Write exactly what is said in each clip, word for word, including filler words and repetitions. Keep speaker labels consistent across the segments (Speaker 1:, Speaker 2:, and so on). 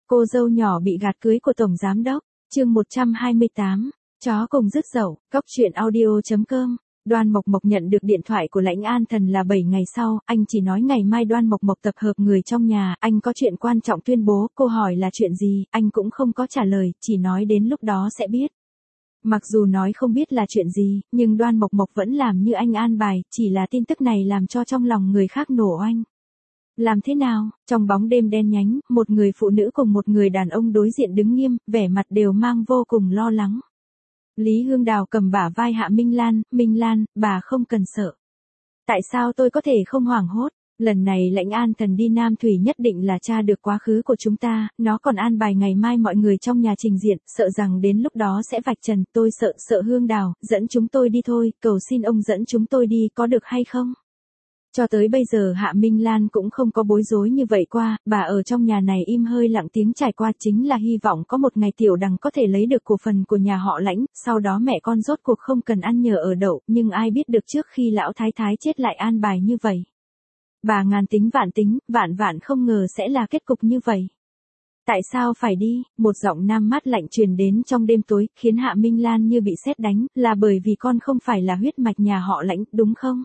Speaker 1: Cô dâu nhỏ bị gạt cưới của Tổng Giám Đốc, chương một trăm hai mươi tám, chó cùng rứt dậu, cốc truyện audio chấm com. Đoan Mộc Mộc nhận được điện thoại của Lãnh An Thần là bảy ngày sau, anh chỉ nói ngày mai Đoan Mộc Mộc tập hợp người trong nhà, anh có chuyện quan trọng tuyên bố, cô hỏi là chuyện gì, anh cũng không có trả lời, chỉ nói đến lúc đó sẽ biết. Mặc dù nói không biết là chuyện gì, nhưng Đoan Mộc Mộc vẫn làm như anh an bài, chỉ là tin tức này làm cho trong lòng người khác nổ oanh. Làm thế nào? Trong bóng đêm đen nhánh, một người phụ nữ cùng một người đàn ông đối diện đứng nghiêm, vẻ mặt đều mang vô cùng lo lắng. Lý Hương Đào cầm bả vai Hạ Minh Lan, Minh Lan, bà không cần sợ. Tại sao tôi có thể không hoảng hốt? Lần này Lãnh An Thần đi Nam Thủy nhất định là tra được quá khứ của chúng ta, nó còn an bài ngày mai mọi người trong nhà trình diện, sợ rằng đến lúc đó sẽ vạch trần, tôi sợ, sợ Hương Đào, dẫn chúng tôi đi thôi, cầu xin ông dẫn chúng tôi đi, có được hay không? Cho tới bây giờ Hạ Minh Lan cũng không có bối rối như vậy qua, bà ở trong nhà này im hơi lặng tiếng trải qua chính là hy vọng có một ngày Tiểu Đằng có thể lấy được cổ phần của nhà họ Lãnh, sau đó mẹ con rốt cuộc không cần ăn nhờ ở đậu, nhưng ai biết được trước khi lão thái thái chết lại an bài như vậy. Bà ngàn tính vạn tính, vạn vạn không ngờ sẽ là kết cục như vậy. Tại sao phải đi? Một giọng nam mát lạnh truyền đến trong đêm tối, khiến Hạ Minh Lan như bị sét đánh, là bởi vì con không phải là huyết mạch nhà họ Lãnh, đúng không?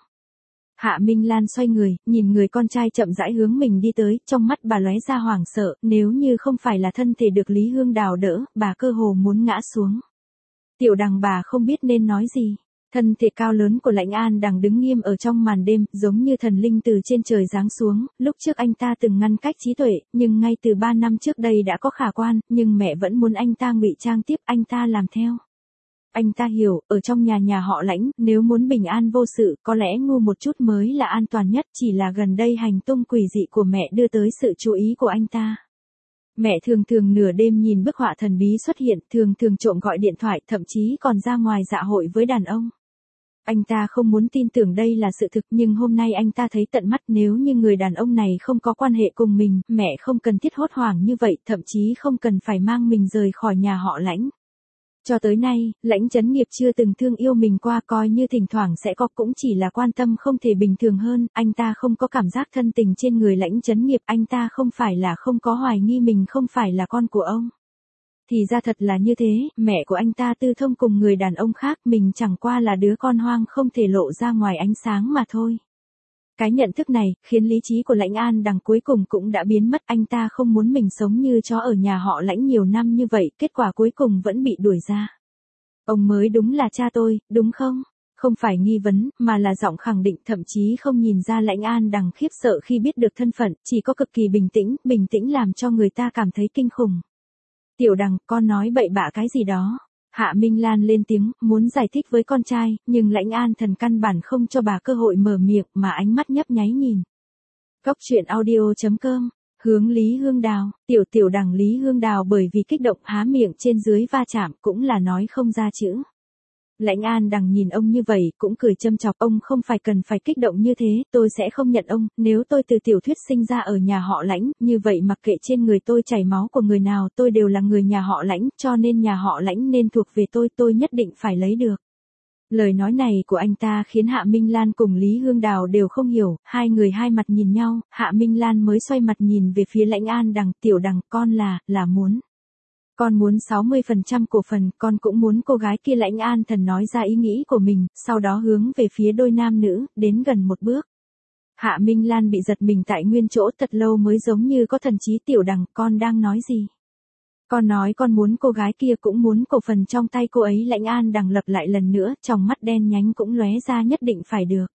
Speaker 1: Hạ Minh Lan xoay người, nhìn người con trai chậm rãi hướng mình đi tới, trong mắt bà lóe ra hoảng sợ, nếu như không phải là thân thể được Lý Hương Đào đỡ, bà cơ hồ muốn ngã xuống. Tiểu Đằng bà không biết nên nói gì. Thân thể cao lớn của Lãnh An Đằng đứng nghiêm ở trong màn đêm, giống như thần linh từ trên trời giáng xuống, lúc trước anh ta từng ngăn cách trí tuệ, nhưng ngay từ ba năm trước đây đã có khả quan, nhưng mẹ vẫn muốn anh ta ngụy trang tiếp, anh ta làm theo. Anh ta hiểu, ở trong nhà nhà họ Lãnh, nếu muốn bình an vô sự, có lẽ ngu một chút mới là an toàn nhất, chỉ là gần đây hành tung quỷ dị của mẹ đưa tới sự chú ý của anh ta. Mẹ thường thường nửa đêm nhìn bức họa thần bí xuất hiện, thường thường trộm gọi điện thoại, thậm chí còn ra ngoài dạ hội với đàn ông. Anh ta không muốn tin tưởng đây là sự thực, nhưng hôm nay anh ta thấy tận mắt, nếu như người đàn ông này không có quan hệ cùng mình, mẹ không cần thiết hốt hoảng như vậy, thậm chí không cần phải mang mình rời khỏi nhà họ Lãnh. Cho tới nay, Lãnh Chấn Nghiệp chưa từng thương yêu mình qua, coi như thỉnh thoảng sẽ có, cũng chỉ là quan tâm không thể bình thường hơn, anh ta không có cảm giác thân tình trên người Lãnh Chấn Nghiệp, anh ta không phải là không có hoài nghi mình không phải là con của ông. Thì ra thật là như thế, mẹ của anh ta tư thông cùng người đàn ông khác, mình chẳng qua là đứa con hoang không thể lộ ra ngoài ánh sáng mà thôi. Cái nhận thức này, khiến lý trí của Lãnh An Đằng cuối cùng cũng đã biến mất, anh ta không muốn mình sống như chó ở nhà họ Lãnh nhiều năm như vậy, kết quả cuối cùng vẫn bị đuổi ra. Ông mới đúng là cha tôi, đúng không? Không phải nghi vấn, mà là giọng khẳng định, thậm chí không nhìn ra Lãnh An Đằng khiếp sợ khi biết được thân phận, chỉ có cực kỳ bình tĩnh, bình tĩnh làm cho người ta cảm thấy kinh khủng. Tiểu Đằng, con nói bậy bạ cái gì đó. Hạ Minh Lan lên tiếng, muốn giải thích với con trai, nhưng Lãnh An Thần căn bản không cho bà cơ hội mở miệng, mà ánh mắt nhấp nháy nhìn. Cốc truyện audio chấm com, hướng Lý Hương Đào, tiểu tiểu Đằng Lý Hương Đào bởi vì kích động há miệng trên dưới va chạm, cũng là nói không ra chữ. Lãnh An Đằng nhìn ông như vậy, cũng cười châm chọc, ông không phải cần phải kích động như thế, tôi sẽ không nhận ông, nếu tôi từ tiểu thuyết sinh ra ở nhà họ Lãnh, như vậy mặc kệ trên người tôi chảy máu của người nào, tôi đều là người nhà họ Lãnh, cho nên nhà họ Lãnh nên thuộc về tôi, tôi nhất định phải lấy được. Lời nói này của anh ta khiến Hạ Minh Lan cùng Lý Hương Đào đều không hiểu, hai người hai mặt nhìn nhau, Hạ Minh Lan mới xoay mặt nhìn về phía Lãnh An Đằng, tiểu Đằng, con là, là muốn. Con muốn sáu mươi phần trăm cổ phần, con cũng muốn cô gái kia. Lãnh An Thần nói ra ý nghĩ của mình, sau đó hướng về phía đôi nam nữ, đến gần một bước. Hạ Minh Lan bị giật mình tại nguyên chỗ thật lâu mới giống như có thần trí. Tiểu Đằng, con đang nói gì? Con nói con muốn cô gái kia cũng muốn cổ phần trong tay cô ấy. Lãnh An Đằng lặp lại lần nữa, trong mắt đen nhánh cũng lóe ra nhất định phải được.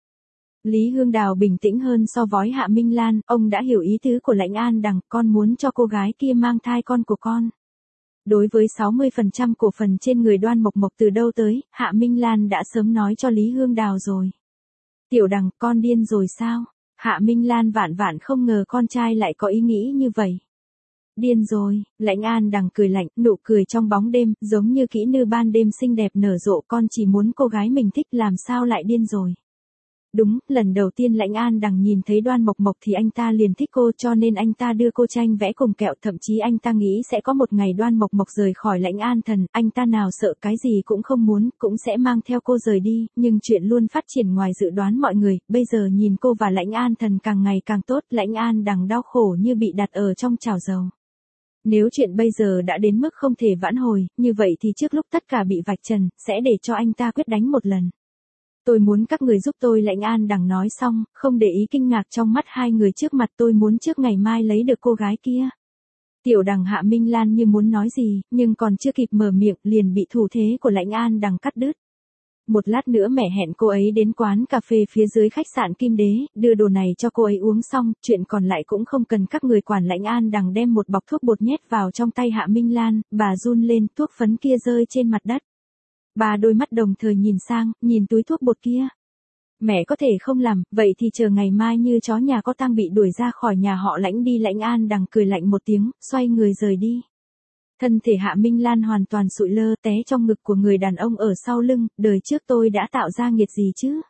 Speaker 1: Lý Hương Đào bình tĩnh hơn so với Hạ Minh Lan, ông đã hiểu ý tứ của Lãnh An Đằng, con muốn cho cô gái kia mang thai con của con. Đối với sáu mươi phần trăm cổ phần trên người Đoan Mộc Mộc từ đâu tới, Hạ Minh Lan đã sớm nói cho Lý Hương Đào rồi. Tiểu Đằng, con điên rồi sao? Hạ Minh Lan vạn vạn không ngờ con trai lại có ý nghĩ như vậy. Điên rồi, Lãnh An Đằng cười lạnh, nụ cười trong bóng đêm, giống như kỹ nữ ban đêm xinh đẹp nở rộ, con chỉ muốn cô gái mình thích, làm sao lại điên rồi. Đúng, lần đầu tiên Lãnh An Đằng nhìn thấy Đoan Mộc Mộc thì anh ta liền thích cô, cho nên anh ta đưa cô tranh vẽ cùng kẹo, thậm chí anh ta nghĩ sẽ có một ngày Đoan Mộc Mộc rời khỏi Lãnh An Thần, anh ta nào sợ cái gì cũng không muốn, cũng sẽ mang theo cô rời đi, nhưng chuyện luôn phát triển ngoài dự đoán mọi người, bây giờ nhìn cô và Lãnh An Thần càng ngày càng tốt, Lãnh An Đằng đau khổ như bị đặt ở trong chảo dầu. Nếu chuyện bây giờ đã đến mức không thể vãn hồi, như vậy thì trước lúc tất cả bị vạch trần, sẽ để cho anh ta quyết đánh một lần. Tôi muốn các người giúp tôi. Lãnh An Đằng nói xong, không để ý kinh ngạc trong mắt hai người trước mặt. Tôi muốn trước ngày mai lấy được cô gái kia. Tiểu Đằng Hạ Minh Lan như muốn nói gì, nhưng còn chưa kịp mở miệng liền bị thủ thế của Lãnh An Đằng cắt đứt. Một lát nữa mẹ hẹn cô ấy đến quán cà phê phía dưới khách sạn Kim Đế, đưa đồ này cho cô ấy uống xong, chuyện còn lại cũng không cần các người quản. Lãnh An Đằng đem một bọc thuốc bột nhét vào trong tay Hạ Minh Lan, bà run lên, thuốc phấn kia rơi trên mặt đất. Bà đôi mắt đồng thời nhìn sang, nhìn túi thuốc bột kia. Mẹ có thể không làm, vậy thì chờ ngày mai như chó nhà có tang bị đuổi ra khỏi nhà họ Lãnh đi. Lãnh An Đằng cười lạnh một tiếng, xoay người rời đi. Thân thể Hạ Minh Lan hoàn toàn sụi lơ té trong ngực của người đàn ông ở sau lưng, đời trước tôi đã tạo ra nghiệt gì chứ?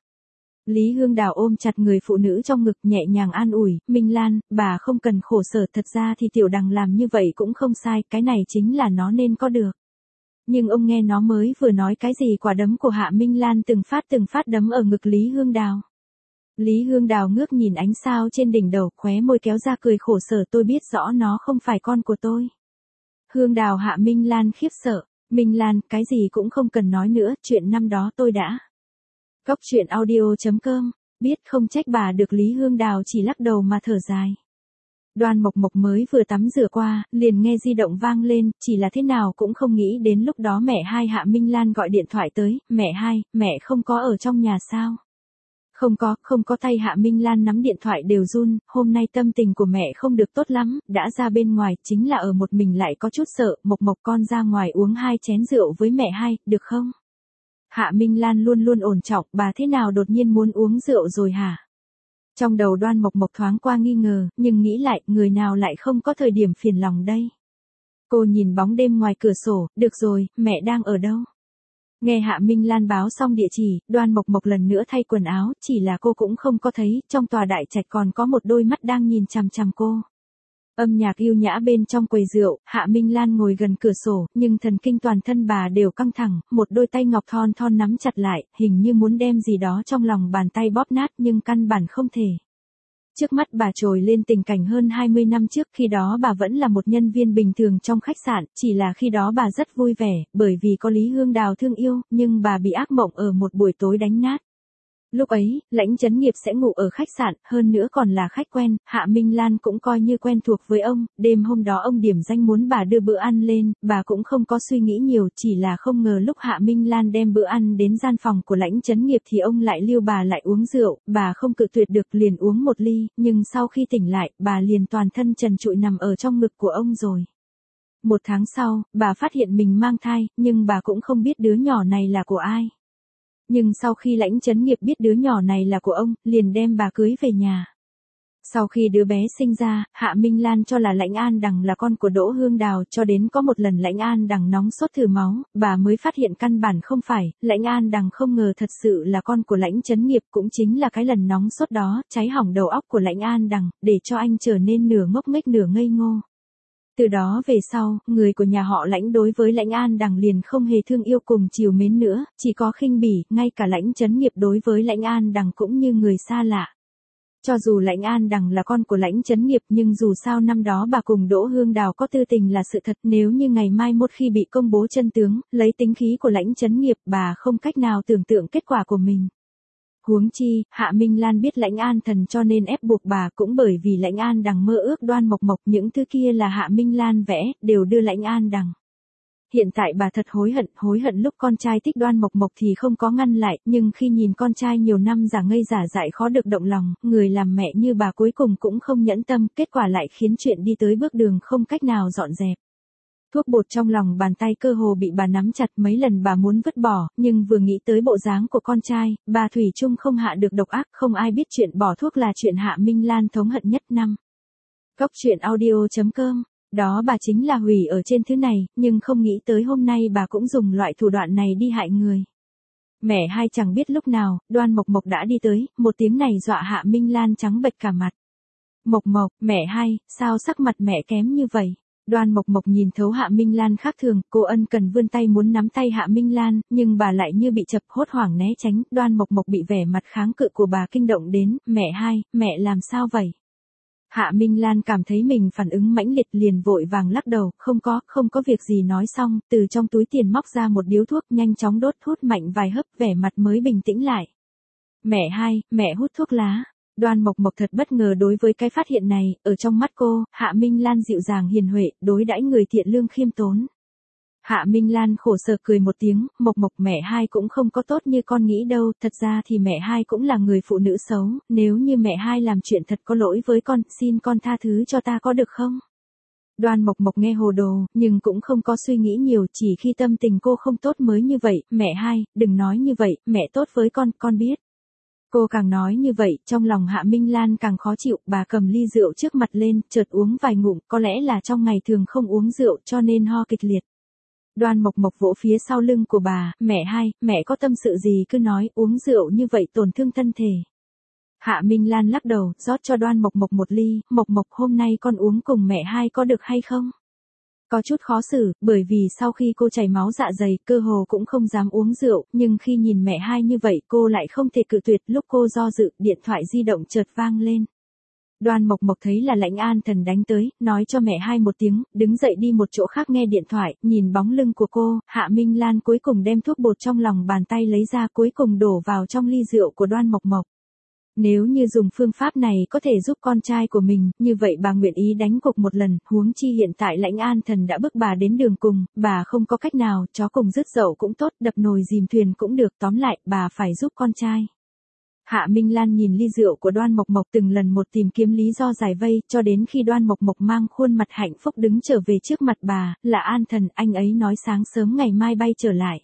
Speaker 1: Lý Hương Đào ôm chặt người phụ nữ trong ngực nhẹ nhàng an ủi, Minh Lan, bà không cần khổ sở, thật ra thì Tiểu Đằng làm như vậy cũng không sai, cái này chính là nó nên có được. Nhưng ông nghe nó mới vừa nói cái gì? Quả đấm của Hạ Minh Lan từng phát từng phát đấm ở ngực Lý Hương Đào. Lý Hương Đào ngước nhìn ánh sao trên đỉnh đầu, khóe môi kéo ra cười khổ sở, tôi biết rõ nó không phải con của tôi. Hương Đào. Hạ Minh Lan khiếp sợ, Minh Lan, cái gì cũng không cần nói nữa, chuyện năm đó tôi đã. Cóc truyện audio chấm com, biết không trách bà được. Lý Hương Đào chỉ lắc đầu mà thở dài. Đoan Mộc Mộc mới vừa tắm rửa qua, liền nghe di động vang lên, chỉ là thế nào cũng không nghĩ đến lúc đó mẹ hai Hạ Minh Lan gọi điện thoại tới, mẹ hai, mẹ không có ở trong nhà sao? Không có, không có. Tay Hạ Minh Lan nắm điện thoại đều run, hôm nay tâm tình của mẹ không được tốt lắm, đã ra bên ngoài, chính là ở một mình lại có chút sợ. Mộc Mộc, con ra ngoài uống hai chén rượu với mẹ hai, được không? Hạ Minh Lan luôn luôn ổn trọng, bà thế nào đột nhiên muốn uống rượu rồi hả? Trong đầu Đoan Mộc Mộc thoáng qua nghi ngờ, nhưng nghĩ lại, người nào lại không có thời điểm phiền lòng đây? Cô nhìn bóng đêm ngoài cửa sổ, được rồi, mẹ đang ở đâu? Nghe Hạ Minh Lan báo xong địa chỉ, Đoan Mộc Mộc lần nữa thay quần áo, chỉ là cô cũng không có thấy, trong tòa đại trạch còn có một đôi mắt đang nhìn chằm chằm cô. Âm nhạc yêu nhã bên trong quầy rượu, Hạ Minh Lan ngồi gần cửa sổ, nhưng thần kinh toàn thân bà đều căng thẳng, một đôi tay ngọc thon thon nắm chặt lại, hình như muốn đem gì đó trong lòng bàn tay bóp nát nhưng căn bản không thể. Trước mắt bà trồi lên tình cảnh hơn hai mươi năm trước, khi đó bà vẫn là một nhân viên bình thường trong khách sạn, chỉ là khi đó bà rất vui vẻ, bởi vì có Lý Hương Đào thương yêu, nhưng bà bị ác mộng ở một buổi tối đánh nát. Lúc ấy, Lãnh Chấn Nghiệp sẽ ngủ ở khách sạn, hơn nữa còn là khách quen, Hạ Minh Lan cũng coi như quen thuộc với ông, đêm hôm đó ông điểm danh muốn bà đưa bữa ăn lên, bà cũng không có suy nghĩ nhiều, chỉ là không ngờ lúc Hạ Minh Lan đem bữa ăn đến gian phòng của Lãnh Chấn Nghiệp thì ông lại lưu bà lại uống rượu, bà không cự tuyệt được liền uống một ly, nhưng sau khi tỉnh lại, bà liền toàn thân trần trụi nằm ở trong ngực của ông rồi. Một tháng sau, bà phát hiện mình mang thai, nhưng bà cũng không biết đứa nhỏ này là của ai. Nhưng sau khi Lãnh Chấn Nghiệp biết đứa nhỏ này là của ông, liền đem bà cưới về nhà. Sau khi đứa bé sinh ra, Hạ Minh Lan cho là Lãnh An Đằng là con của Đỗ Hương Đào, cho đến có một lần Lãnh An Đằng nóng sốt thử máu, bà mới phát hiện căn bản không phải, Lãnh An Đằng không ngờ thật sự là con của Lãnh Chấn Nghiệp, cũng chính là cái lần nóng sốt đó, cháy hỏng đầu óc của Lãnh An Đằng, để cho anh trở nên nửa ngốc nghếch nửa ngây ngô. Từ đó về sau, người của nhà họ Lãnh đối với Lãnh An Đằng liền không hề thương yêu cùng chiều mến nữa, chỉ có khinh bỉ, ngay cả Lãnh Chấn Nghiệp đối với Lãnh An Đằng cũng như người xa lạ. Cho dù Lãnh An Đằng là con của Lãnh Chấn Nghiệp nhưng dù sao năm đó bà cùng Đỗ Hương Đào có tư tình là sự thật, nếu như ngày mai một khi bị công bố chân tướng, lấy tính khí của Lãnh Chấn Nghiệp, bà không cách nào tưởng tượng kết quả của mình. Huống chi, Hạ Minh Lan biết Lãnh An Thần cho nên ép buộc bà, cũng bởi vì Lãnh An Đằng mơ ước Đoan Mộc Mộc, những thứ kia là Hạ Minh Lan vẽ, đều đưa Lãnh An Đằng. Hiện tại bà thật hối hận, hối hận lúc con trai thích Đoan Mộc Mộc thì không có ngăn lại, nhưng khi nhìn con trai nhiều năm giả ngây giả dại khó được động lòng, người làm mẹ như bà cuối cùng cũng không nhẫn tâm, kết quả lại khiến chuyện đi tới bước đường không cách nào dọn dẹp. Thuốc bột trong lòng bàn tay cơ hồ bị bà nắm chặt, mấy lần bà muốn vứt bỏ, nhưng vừa nghĩ tới bộ dáng của con trai, bà thủy chung không hạ được độc ác, không ai biết chuyện bỏ thuốc là chuyện Hạ Minh Lan thống hận nhất năm. Cóc truyện audio chấm com, đó bà chính là hủy ở trên thứ này, nhưng không nghĩ tới hôm nay bà cũng dùng loại thủ đoạn này đi hại người. Mẹ hai chẳng biết lúc nào, Đoan Mộc Mộc đã đi tới, một tiếng này dọa Hạ Minh Lan trắng bệch cả mặt. Mộc Mộc, mẹ hai, sao sắc mặt mẹ kém như vậy? Đoan Mộc Mộc nhìn thấu Hạ Minh Lan khác thường, cô ân cần vươn tay muốn nắm tay Hạ Minh Lan, nhưng bà lại như bị chập, hốt hoảng né tránh, Đoan Mộc Mộc bị vẻ mặt kháng cự của bà kinh động đến, mẹ hai, mẹ làm sao vậy? Hạ Minh Lan cảm thấy mình phản ứng mãnh liệt liền vội vàng lắc đầu, không có, không có việc gì nói xong, từ trong túi tiền móc ra một điếu thuốc nhanh chóng đốt hút mạnh vài hớp vẻ mặt mới bình tĩnh lại. Mẹ hai, mẹ hút thuốc lá. Đoan Mộc Mộc thật bất ngờ đối với cái phát hiện này, ở trong mắt cô, Hạ Minh Lan dịu dàng hiền huệ, đối đãi người thiện lương khiêm tốn. Hạ Minh Lan khổ sở cười một tiếng, Mộc Mộc mẹ hai cũng không có tốt như con nghĩ đâu, thật ra thì mẹ hai cũng là người phụ nữ xấu, nếu như mẹ hai làm chuyện thật có lỗi với con, xin con tha thứ cho ta có được không? Đoan Mộc Mộc nghe hồ đồ, nhưng cũng không có suy nghĩ nhiều, chỉ khi tâm tình cô không tốt mới như vậy, mẹ hai, đừng nói như vậy, mẹ tốt với con, con biết. Cô càng nói như vậy, trong lòng Hạ Minh Lan càng khó chịu, bà cầm ly rượu trước mặt lên, chợt uống vài ngụm, có lẽ là trong ngày thường không uống rượu cho nên ho kịch liệt. Đoan Mộc Mộc vỗ phía sau lưng của bà, mẹ hai, mẹ có tâm sự gì cứ nói, uống rượu như vậy tổn thương thân thể. Hạ Minh Lan lắc đầu, rót cho Đoan Mộc Mộc một ly, Mộc Mộc hôm nay con uống cùng mẹ hai có được hay không? Có chút khó xử, bởi vì sau khi cô chảy máu dạ dày, cơ hồ cũng không dám uống rượu, nhưng khi nhìn mẹ hai như vậy cô lại không thể cự tuyệt, lúc cô do dự, điện thoại di động chợt vang lên. Đoan Mộc Mộc thấy là Lãnh An Thần đánh tới, nói cho mẹ hai một tiếng, đứng dậy đi một chỗ khác nghe điện thoại, nhìn bóng lưng của cô, Hạ Minh Lan cuối cùng đem thuốc bột trong lòng bàn tay lấy ra cuối cùng đổ vào trong ly rượu của Đoan Mộc Mộc. Nếu như dùng phương pháp này có thể giúp con trai của mình, như vậy bà nguyện ý đánh cuộc một lần, huống chi hiện tại Lãnh An Thần đã bức bà đến đường cùng, bà không có cách nào, chó cùng rứt dậu cũng tốt, đập nồi dìm thuyền cũng được, tóm lại, bà phải giúp con trai. Hạ Minh Lan nhìn ly rượu của Đoan Mộc Mộc từng lần một tìm kiếm lý do giải vây, cho đến khi Đoan Mộc Mộc mang khuôn mặt hạnh phúc đứng trở về trước mặt bà, là An Thần, anh ấy nói sáng sớm ngày mai bay trở lại.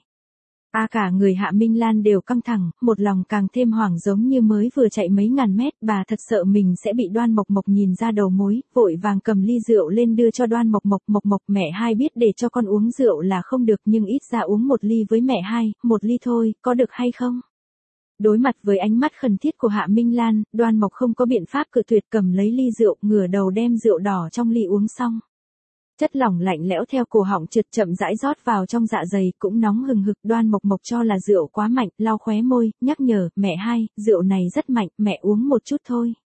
Speaker 1: À cả người Hạ Minh Lan đều căng thẳng, một lòng càng thêm hoảng giống như mới vừa chạy mấy ngàn mét, bà thật sợ mình sẽ bị Đoan Mộc Mộc nhìn ra đầu mối, vội vàng cầm ly rượu lên đưa cho Đoan Mộc Mộc, Mộc Mộc mẹ hai biết để cho con uống rượu là không được nhưng ít ra uống một ly với mẹ hai, một ly thôi, có được hay không? Đối mặt với ánh mắt khẩn thiết của Hạ Minh Lan, Đoan Mộc không có biện pháp cự tuyệt cầm lấy ly rượu, ngửa đầu đem rượu đỏ trong ly uống xong. Chất lỏng lạnh lẽo theo cổ họng trượt chậm rãi rót vào trong dạ dày, cũng nóng hừng hực, Đoan Mộc Mộc cho là rượu quá mạnh, lau khóe môi, nhắc nhở, mẹ hai, rượu này rất mạnh, mẹ uống một chút thôi.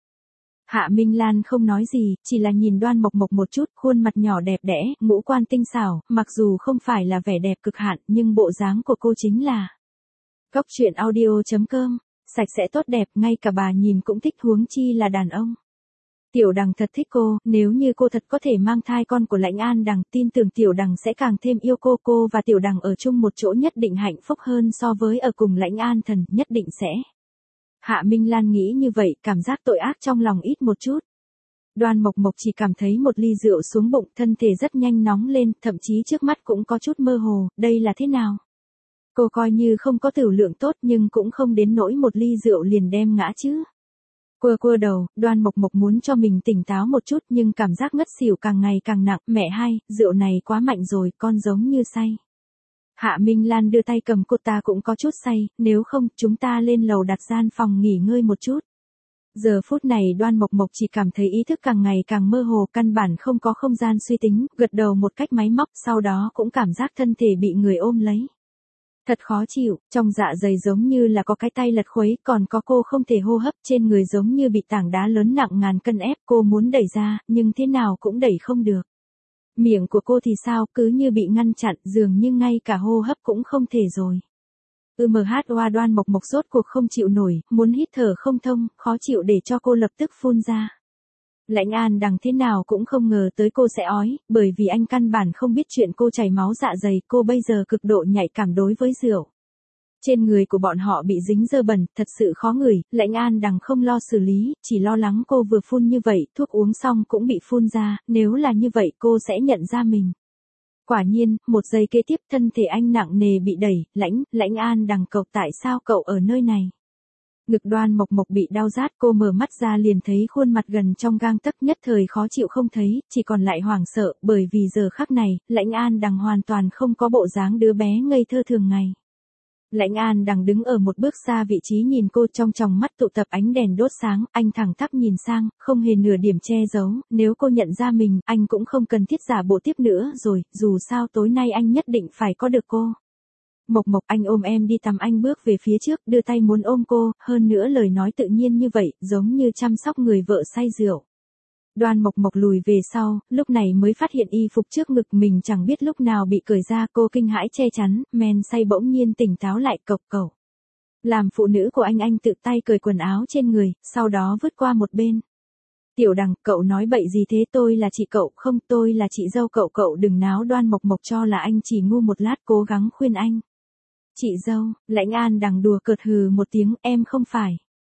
Speaker 1: Hạ Minh Lan không nói gì, chỉ là nhìn Đoan Mộc Mộc một chút, khuôn mặt nhỏ đẹp đẽ, ngũ quan tinh xảo, mặc dù không phải là vẻ đẹp cực hạn, nhưng bộ dáng của cô chính là. Góc truyện audio chấm com, sạch sẽ tốt đẹp, ngay cả bà nhìn cũng thích huống chi là đàn ông. Tiểu Đằng thật thích cô, nếu như cô thật có thể mang thai con của Lãnh An Đằng, tin tưởng Tiểu Đằng sẽ càng thêm yêu cô, cô và Tiểu Đằng ở chung một chỗ nhất định hạnh phúc hơn so với ở cùng Lãnh An Thần, nhất định sẽ. Hạ Minh Lan nghĩ như vậy, cảm giác tội ác trong lòng ít một chút. Đoan Mộc Mộc chỉ cảm thấy một ly rượu xuống bụng, thân thể rất nhanh nóng lên, thậm chí trước mắt cũng có chút mơ hồ, đây là thế nào? Cô coi như không có tửu lượng tốt nhưng cũng không đến nỗi một ly rượu liền đem ngã chứ. Quơ quơ đầu, Đoan Mộc Mộc muốn cho mình tỉnh táo một chút nhưng cảm giác ngất xỉu càng ngày càng nặng, mẹ hai, rượu này quá mạnh rồi, con giống như say. Hạ Minh Lan đưa tay cầm cô, ta cũng có chút say, nếu không, chúng ta lên lầu đặt gian phòng nghỉ ngơi một chút. Giờ phút này Đoan Mộc Mộc chỉ cảm thấy ý thức càng ngày càng mơ hồ, căn bản không có không gian suy tính, gật đầu một cách máy móc, sau đó cũng cảm giác thân thể bị người ôm lấy. Thật khó chịu, trong dạ dày giống như là có cái tay lật khuấy, còn có cô không thể hô hấp, trên người giống như bị tảng đá lớn nặng ngàn cân ép, cô muốn đẩy ra, nhưng thế nào cũng đẩy không được. Miệng của cô thì sao, cứ như bị ngăn chặn, dường như ngay cả hô hấp cũng không thể rồi. ừm hát oa Đoan Mộc Mộc rốt cuộc không chịu nổi, muốn hít thở không thông, khó chịu để cho cô lập tức phun ra. Lãnh An Đằng thế nào cũng không ngờ tới cô sẽ ói, bởi vì anh căn bản không biết chuyện cô chảy máu dạ dày, cô bây giờ cực độ nhạy cảm đối với rượu. Trên người của bọn họ bị dính dơ bẩn, thật sự khó ngửi, Lãnh An Đằng không lo xử lý, chỉ lo lắng cô vừa phun như vậy, thuốc uống xong cũng bị phun ra, nếu là như vậy cô sẽ nhận ra mình. Quả nhiên, một giây kế tiếp thân thể anh nặng nề bị đẩy, Lãnh, Lãnh An Đằng cậu tại sao cậu ở nơi này? Ngực Đoan Mộc Mộc bị đau rát, cô mở mắt ra liền thấy khuôn mặt gần trong gang tấc, nhất thời khó chịu không thấy, chỉ còn lại hoảng sợ, bởi vì giờ khắc này, Lãnh An Đằng hoàn toàn không có bộ dáng đứa bé ngây thơ thường ngày. Lãnh An Đằng đứng ở một bước xa vị trí nhìn cô, trong tròng mắt tụ tập ánh đèn đốt sáng, anh thẳng tắp nhìn sang, không hề nửa điểm che giấu, nếu cô nhận ra mình, anh cũng không cần thiết giả bộ tiếp nữa rồi, dù sao tối nay anh nhất định phải có được cô. Mộc Mộc, anh ôm em đi tắm, anh bước về phía trước, đưa tay muốn ôm cô, hơn nữa lời nói tự nhiên như vậy, giống như chăm sóc người vợ say rượu. Đoan Mộc Mộc lùi về sau, lúc này mới phát hiện y phục trước ngực mình chẳng biết lúc nào bị cởi ra, cô kinh hãi che chắn, men say bỗng nhiên tỉnh táo lại, cộc cẩu. Làm phụ nữ của anh anh tự tay cởi quần áo trên người, sau đó vứt qua một bên. Tiểu Đằng, cậu nói bậy gì thế, tôi là chị cậu, không, tôi là chị dâu cậu, cậu đừng náo. Đoan Mộc Mộc cho là anh chỉ ngu một lát, cố gắng khuyên anh. Chị dâu, Lãnh An Đằng đùa cợt hừ một tiếng, em không phải.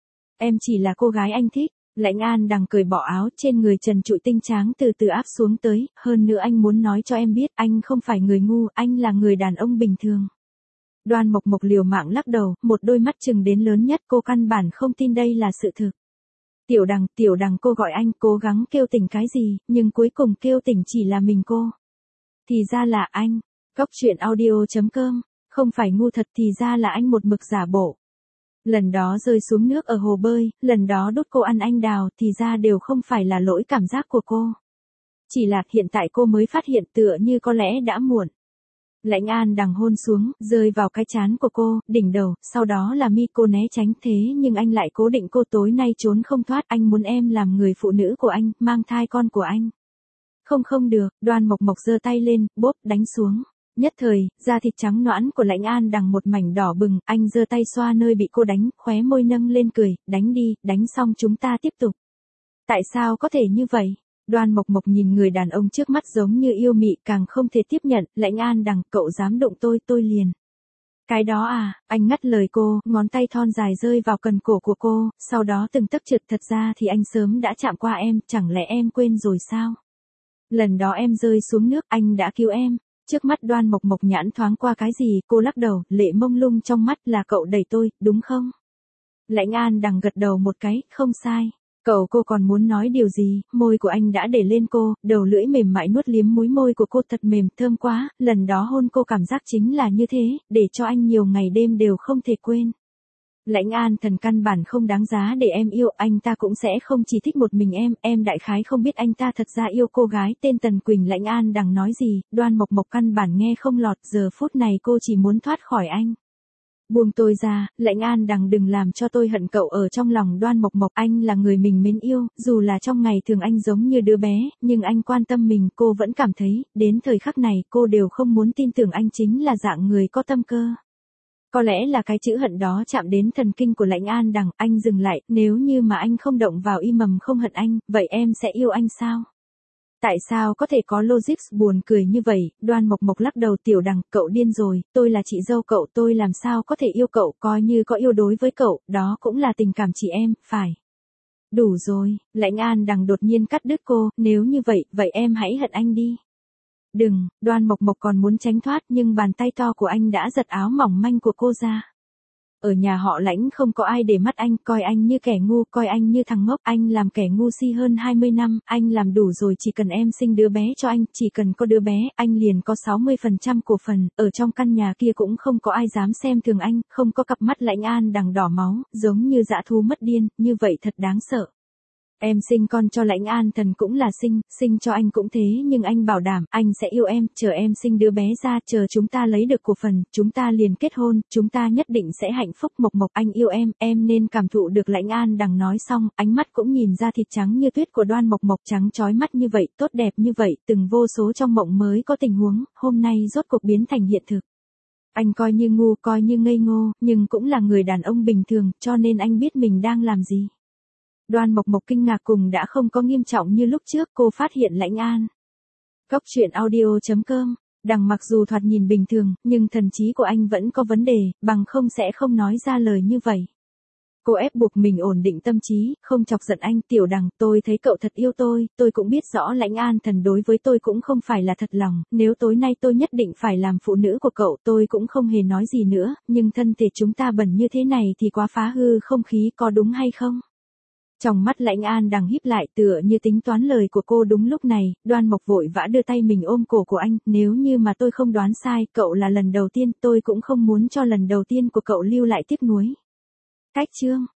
Speaker 1: Em chỉ là cô gái anh thích. Lãnh An Đằng cởi bỏ áo, trên người trần trụi tinh tráng từ từ áp xuống tới, hơn nữa anh muốn nói cho em biết, anh không phải người ngu, anh là người đàn ông bình thường. Đoan Mộc Mộc liều mạng lắc đầu, một đôi mắt chừng đến lớn nhất, cô căn bản không tin đây là sự thực. Tiểu Đằng, Tiểu Đằng, cô gọi anh, cố gắng kêu tỉnh cái gì, nhưng cuối cùng kêu tỉnh chỉ là mình cô. Thì ra là anh. Góc truyện audio chấm com, không phải ngu thật, thì ra là anh một mực giả bộ. Lần đó rơi xuống nước ở hồ bơi, lần đó đút cô ăn anh đào, thì ra đều không phải là lỗi cảm giác của cô. Chỉ là hiện tại cô mới phát hiện, tựa như có lẽ đã muộn. Lãnh An Đằng hôn xuống, rơi vào cái trán của cô, đỉnh đầu, sau đó là mi, cô né tránh, thế nhưng anh lại cố định cô, tối nay trốn không thoát, anh muốn em làm người phụ nữ của anh, mang thai con của anh. Không không được, Đoan Mộc Mộc giơ tay lên, bốp, đánh xuống. Nhất thời, da thịt trắng nõn của Lãnh An Đằng một mảnh đỏ bừng, anh giơ tay xoa nơi bị cô đánh, khóe môi nâng lên cười, đánh đi, đánh xong chúng ta tiếp tục. Tại sao có thể như vậy? Đoan Mộc Mộc nhìn người đàn ông trước mắt giống như yêu mị, càng không thể tiếp nhận. Lãnh An Đằng, cậu dám đụng tôi, tôi liền. Cái đó à, anh ngắt lời cô, ngón tay thon dài rơi vào cần cổ của cô, sau đó từng tấc trượt, thật ra thì anh sớm đã chạm qua em, chẳng lẽ em quên rồi sao? Lần đó em rơi xuống nước, anh đã cứu em. Trước mắt Đoan Mộc Mộc nhãn thoáng qua cái gì, cô lắc đầu, lệ mông lung trong mắt, là cậu đẩy tôi, đúng không? Lãnh An Đằng gật đầu một cái, không sai. Cậu, cô còn muốn nói điều gì, môi của anh đã để lên cô, đầu lưỡi mềm mại nuốt liếm múi môi của cô, thật mềm, thơm quá, lần đó hôn cô cảm giác chính là như thế, để cho anh nhiều ngày đêm đều không thể quên. Lãnh An Thần, căn bản không đáng giá để em yêu, anh ta cũng sẽ không chỉ thích một mình em, em đại khái không biết anh ta thật ra yêu cô gái tên Tần Quỳnh. Lãnh An Đằng nói gì, Đoan Mộc Mộc căn bản nghe không lọt, giờ phút này cô chỉ muốn thoát khỏi anh. Buông tôi ra, Lãnh An Đằng, đừng làm cho tôi hận cậu. Ở trong lòng Đoan Mộc Mộc, anh là người mình mến yêu, dù là trong ngày thường anh giống như đứa bé, nhưng anh quan tâm mình, cô vẫn cảm thấy, đến thời khắc này, cô đều không muốn tin tưởng anh chính là dạng người có tâm cơ. Có lẽ là cái chữ hận đó chạm đến thần kinh của Lãnh An Đằng, anh dừng lại, nếu như mà anh không động vào y mầm không hận anh, vậy em sẽ yêu anh sao? Tại sao có thể có logic buồn cười như vậy? Đoan Mộc Mộc lắc đầu, Tiểu Đằng, cậu điên rồi, tôi là chị dâu cậu, tôi làm sao có thể yêu cậu, coi như có yêu đối với cậu, đó cũng là tình cảm chị em, phải. Đủ rồi, Lãnh An Đằng đột nhiên cắt đứt cô, nếu như vậy, vậy em hãy hận anh đi. Đừng, Đoan Mộc Mộc còn muốn tránh thoát, nhưng bàn tay to của anh đã giật áo mỏng manh của cô ra. Ở nhà họ Lãnh không có ai để mắt anh, coi anh như kẻ ngu, coi anh như thằng ngốc, anh làm kẻ ngu si hơn hai mươi năm, anh làm đủ rồi, chỉ cần em sinh đứa bé cho anh, chỉ cần có đứa bé, anh liền có sáu mươi phần trăm cổ phần, ở trong căn nhà kia cũng không có ai dám xem thường anh, không có cặp mắt Lãnh An Đằng đỏ máu, giống như dã thú mất điên, như vậy thật đáng sợ. Em sinh con cho Lãnh An Thần cũng là sinh, sinh cho anh cũng thế, nhưng anh bảo đảm, anh sẽ yêu em, chờ em sinh đứa bé ra, chờ chúng ta lấy được cổ phần, chúng ta liền kết hôn, chúng ta nhất định sẽ hạnh phúc. Mộc Mộc, anh yêu em, em nên cảm thụ được. Lãnh An Đằng nói xong, ánh mắt cũng nhìn ra thịt trắng như tuyết của Đoan Mộc Mộc, trắng chói mắt như vậy, tốt đẹp như vậy, từng vô số trong mộng mới có tình huống, hôm nay rốt cuộc biến thành hiện thực. Anh coi như ngu, coi như ngây ngô, nhưng cũng là người đàn ông bình thường, cho nên anh biết mình đang làm gì. Đoan Mộc Mộc kinh ngạc cùng đã không có nghiêm trọng như lúc trước, cô phát hiện Lãnh An. Góc truyện audio chấm com, Đằng mặc dù thoạt nhìn bình thường, nhưng thần trí của anh vẫn có vấn đề, bằng không sẽ không nói ra lời như vậy. Cô ép buộc mình ổn định tâm trí, không chọc giận anh. Tiểu Đằng, tôi thấy cậu thật yêu tôi, tôi cũng biết rõ Lãnh An Thần đối với tôi cũng không phải là thật lòng, nếu tối nay tôi nhất định phải làm phụ nữ của cậu, tôi cũng không hề nói gì nữa, nhưng thân thể chúng ta bẩn như thế này thì quá phá hư không khí, có đúng hay không? Trong mắt Lãnh An Đằng híp lại, tựa như tính toán lời của cô. Đúng lúc này, Đoan Mộc vội vã đưa tay mình ôm cổ của anh, nếu như mà tôi không đoán sai, cậu là lần đầu tiên, tôi cũng không muốn cho lần đầu tiên của cậu lưu lại tiếc nuối. Cách chương